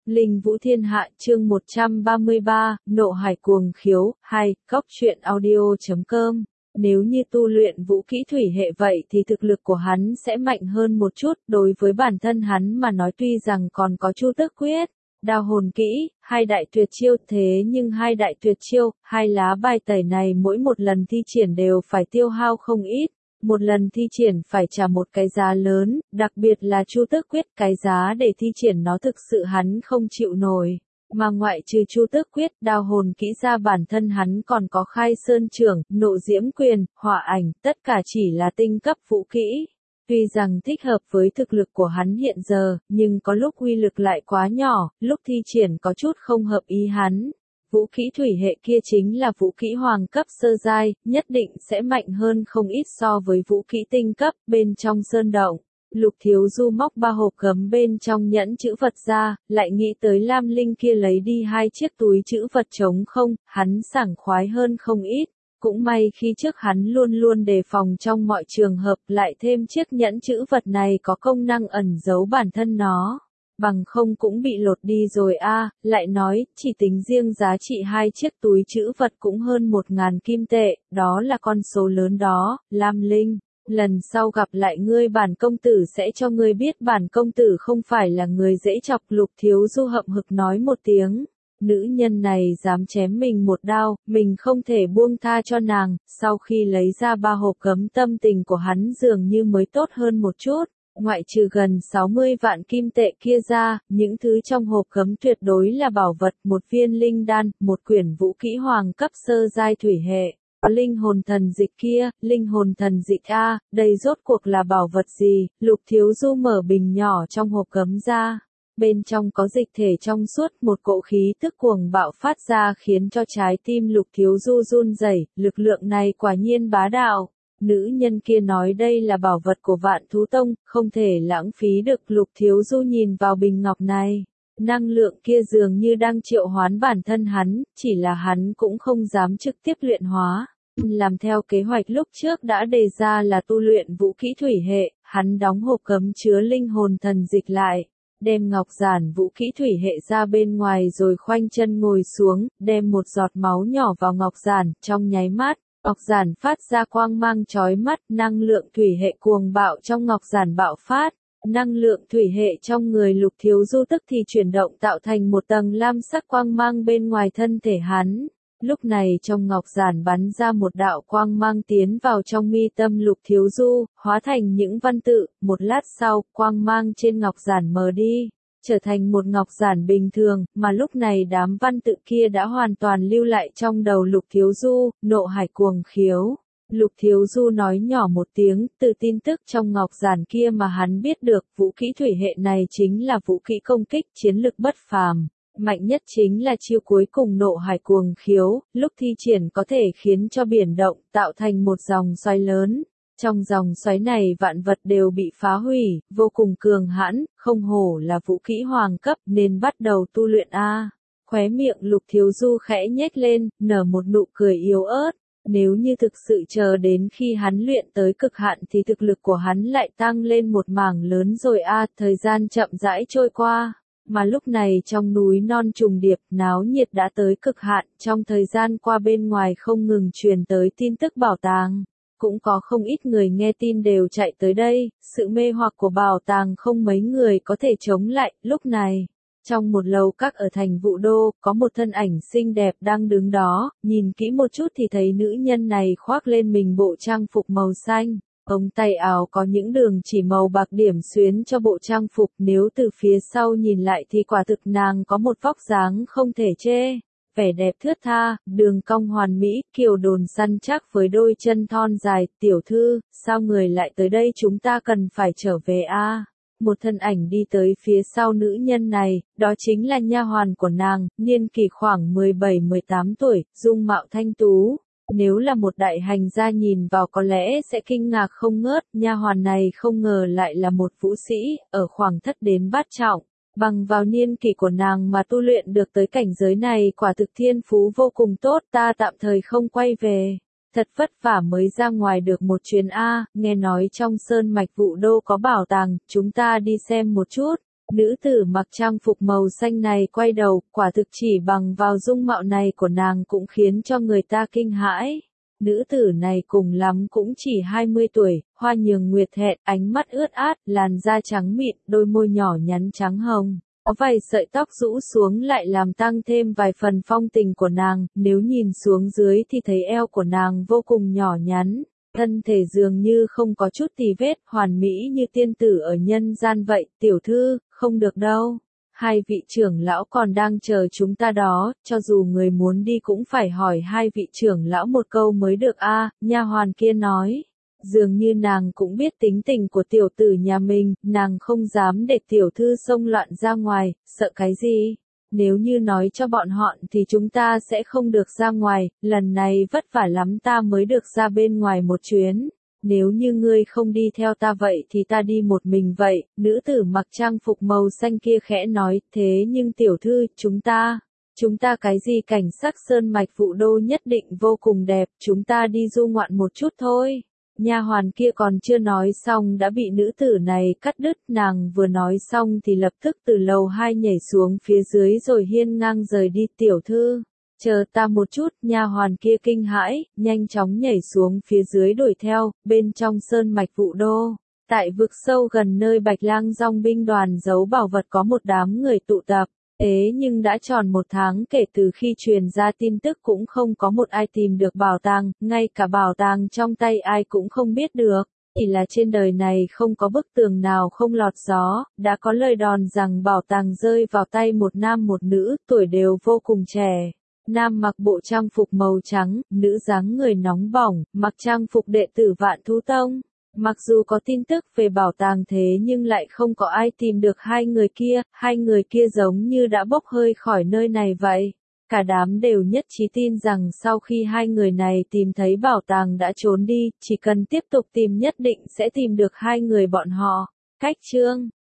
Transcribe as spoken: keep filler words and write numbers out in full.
Linh Vũ Thiên Hạ chương một trăm ba mươi ba, Nộ Hải Cuồng Khiếu, hai, Cóc truyện audio chấm com. Nếu như tu luyện vũ kỹ thủy hệ vậy thì thực lực của hắn sẽ mạnh hơn một chút, đối với bản thân hắn mà nói tuy rằng còn có Chu Tước Quyết, Đao Hồn Kỹ, hai đại tuyệt chiêu thế nhưng hai đại tuyệt chiêu, hai lá bài tẩy này mỗi một lần thi triển đều phải tiêu hao không ít. Một lần thi triển phải trả một cái giá lớn, đặc biệt là Chu Tước Quyết, cái giá để thi triển nó thực sự hắn không chịu nổi. Mà ngoại trừ Chu Tước Quyết, Đao Hồn Kỹ ra bản thân hắn còn có Khai Sơn Trưởng, Nộ Diễm Quyền, Hỏa Ảnh, tất cả chỉ là tinh cấp vũ kỹ. Tuy rằng thích hợp với thực lực của hắn hiện giờ, nhưng có lúc uy lực lại quá nhỏ, lúc thi triển có chút không hợp ý hắn. Vũ kỹ thủy hệ kia chính là vũ kỹ hoàng cấp sơ giai, nhất định sẽ mạnh hơn không ít so với vũ kỹ tinh cấp. Bên trong sơn động, Lục Thiếu Du móc ba hộp gấm bên trong nhẫn chữ vật ra, lại nghĩ tới Lam Linh kia lấy đi hai chiếc túi chữ vật trống không, hắn sảng khoái hơn không ít. Cũng may khi trước hắn luôn luôn đề phòng trong mọi trường hợp, lại thêm chiếc nhẫn chữ vật này có công năng ẩn giấu bản thân nó. Bằng không cũng bị lột đi rồi a. À, lại nói, chỉ tính riêng giá trị hai chiếc túi chữ vật cũng hơn một ngàn kim tệ, đó là con số lớn đó. Lam Linh, lần sau gặp lại ngươi bản công tử sẽ cho ngươi biết bản công tử không phải là người dễ chọc. Lục Thiếu Du hậm hực nói một tiếng. Nữ nhân này dám chém mình một đao, mình không thể buông tha cho nàng. Sau khi lấy ra ba hộp cấm, tâm tình của hắn dường như mới tốt hơn một chút. Ngoại trừ gần sáu mươi vạn kim tệ kia ra, những thứ trong hộp cấm tuyệt đối là bảo vật, một viên linh đan, một quyển vũ kỹ hoàng cấp sơ giai thủy hệ. Linh hồn thần dịch kia, linh hồn thần dịch a, đây rốt cuộc là bảo vật gì? Lục Thiếu Du mở bình nhỏ trong hộp cấm ra. Bên trong có dịch thể trong suốt, một cỗ khí tức cuồng bạo phát ra khiến cho trái tim Lục Thiếu Du run rẩy, lực lượng này quả nhiên bá đạo. Nữ nhân kia nói đây là bảo vật của Vạn Thú Tông, không thể lãng phí được. Lục Thiếu Du nhìn vào bình ngọc này. Năng lượng kia dường như đang triệu hoán bản thân hắn, chỉ là hắn cũng không dám trực tiếp luyện hóa. Làm theo kế hoạch lúc trước đã đề ra là tu luyện vũ kỹ thủy hệ, hắn đóng hộp cấm chứa linh hồn thần dịch lại. Đem ngọc giản vũ kỹ thủy hệ ra bên ngoài rồi khoanh chân ngồi xuống, đem một giọt máu nhỏ vào ngọc giản, trong nháy mắt. Ngọc giản phát ra quang mang chói mắt, năng lượng thủy hệ cuồng bạo trong ngọc giản bạo phát, năng lượng thủy hệ trong người Lục Thiếu Du tức thì chuyển động tạo thành một tầng lam sắc quang mang bên ngoài thân thể hắn. Lúc này trong ngọc giản bắn ra một đạo quang mang tiến vào trong mi tâm Lục Thiếu Du, hóa thành những văn tự, một lát sau, quang mang trên ngọc giản mờ đi. Trở thành một ngọc giản bình thường, mà lúc này đám văn tự kia đã hoàn toàn lưu lại trong đầu Lục Thiếu Du. Nộ Hải Cuồng Khiếu. Lục Thiếu Du nói nhỏ một tiếng, từ tin tức trong ngọc giản kia mà hắn biết được, vũ kỹ thủy hệ này chính là vũ kỹ công kích chiến lực bất phàm. Mạnh nhất chính là chiêu cuối cùng Nộ Hải Cuồng Khiếu, lúc thi triển có thể khiến cho biển động, tạo thành một dòng xoáy lớn. Trong dòng xoáy này vạn vật đều bị phá hủy, vô cùng cường hãn, không hổ là vũ kỹ hoàng cấp nên bắt đầu tu luyện a. Khóe miệng Lục Thiếu Du khẽ nhếch lên, nở một nụ cười yếu ớt. Nếu như thực sự chờ đến khi hắn luyện tới cực hạn thì thực lực của hắn lại tăng lên một mảng lớn rồi a. Thời gian chậm rãi trôi qua. Mà lúc này trong núi non trùng điệp, náo nhiệt đã tới cực hạn, trong thời gian qua bên ngoài không ngừng truyền tới tin tức bảo tàng. Cũng có không ít người nghe tin đều chạy tới đây, sự mê hoặc của bảo tàng không mấy người có thể chống lại. Lúc này, trong một lầu các ở thành Vũ Đô, có một thân ảnh xinh đẹp đang đứng đó, nhìn kỹ một chút thì thấy nữ nhân này khoác lên mình bộ trang phục màu xanh. Ống tay áo có những đường chỉ màu bạc điểm xuyến cho bộ trang phục, nếu từ phía sau nhìn lại thì quả thực nàng có một vóc dáng không thể chê. Vẻ đẹp thướt tha, đường cong hoàn mỹ, kiều đồn săn chắc với đôi chân thon dài. Tiểu thư, sao người lại tới đây, chúng ta cần phải trở về a. À? Một thân ảnh đi tới phía sau nữ nhân này, đó chính là nha hoàn của nàng, niên kỷ khoảng mười bảy mười tám tuổi, dung mạo thanh tú. Nếu là một đại hành gia nhìn vào có lẽ sẽ kinh ngạc không ngớt, nha hoàn này không ngờ lại là một vũ sĩ, ở khoảng thất đến bát trọng. Bằng vào niên kỷ của nàng mà tu luyện được tới cảnh giới này quả thực thiên phú vô cùng tốt, ta tạm thời không quay về. Thật vất vả mới ra ngoài được một chuyến A, nghe nói trong sơn mạch Vũ Đô có bảo tàng, chúng ta đi xem một chút. Nữ tử mặc trang phục màu xanh này quay đầu, quả thực chỉ bằng vào dung mạo này của nàng cũng khiến cho người ta kinh hãi. Nữ tử này cùng lắm cũng chỉ hai mươi tuổi, hoa nhường nguyệt hẹn, ánh mắt ướt át, làn da trắng mịn, đôi môi nhỏ nhắn trắng hồng. Có vài sợi tóc rũ xuống lại làm tăng thêm vài phần phong tình của nàng, nếu nhìn xuống dưới thì thấy eo của nàng vô cùng nhỏ nhắn. Thân thể dường như không có chút tì vết, hoàn mỹ như tiên tử ở nhân gian vậy, tiểu thư, không được đâu. Hai vị trưởng lão còn đang chờ chúng ta đó, cho dù người muốn đi cũng phải hỏi hai vị trưởng lão một câu mới được a. Nha hoàn kia nói. Dường như nàng cũng biết tính tình của tiểu tử nhà mình, nàng không dám để tiểu thư xông loạn ra ngoài, sợ cái gì? Nếu như nói cho bọn họ thì chúng ta sẽ không được ra ngoài, lần này vất vả lắm ta mới được ra bên ngoài một chuyến. Nếu như ngươi không đi theo ta vậy thì ta đi một mình vậy, nữ tử mặc trang phục màu xanh kia khẽ nói, thế nhưng tiểu thư, chúng ta, chúng ta cái gì cảnh sắc sơn mạch Vũ Đô nhất định vô cùng đẹp, chúng ta đi du ngoạn một chút thôi. Nha hoàn kia còn chưa nói xong đã bị nữ tử này cắt đứt, nàng vừa nói xong thì lập tức từ lầu hai nhảy xuống phía dưới rồi hiên ngang rời đi. Tiểu thư, chờ ta một chút, nha hoàn kia kinh hãi, nhanh chóng nhảy xuống phía dưới đuổi theo, bên trong sơn mạch Vũ Đô. Tại vực sâu gần nơi Bạch Lang Dòng binh đoàn giấu bảo vật có một đám người tụ tập. Thế nhưng đã tròn một tháng kể từ khi truyền ra tin tức cũng không có một ai tìm được bảo tàng, ngay cả bảo tàng trong tay ai cũng không biết được. Chỉ là trên đời này không có bức tường nào không lọt gió, đã có lời đồn rằng bảo tàng rơi vào tay một nam một nữ, tuổi đều vô cùng trẻ. Nam mặc bộ trang phục màu trắng, nữ dáng người nóng bỏng, mặc trang phục đệ tử Vạn Thú Tông. Mặc dù có tin tức về bảo tàng thế nhưng lại không có ai tìm được hai người kia, hai người kia giống như đã bốc hơi khỏi nơi này vậy. Cả đám đều nhất trí tin rằng sau khi hai người này tìm thấy bảo tàng đã trốn đi, chỉ cần tiếp tục tìm nhất định sẽ tìm được hai người bọn họ. Cách chương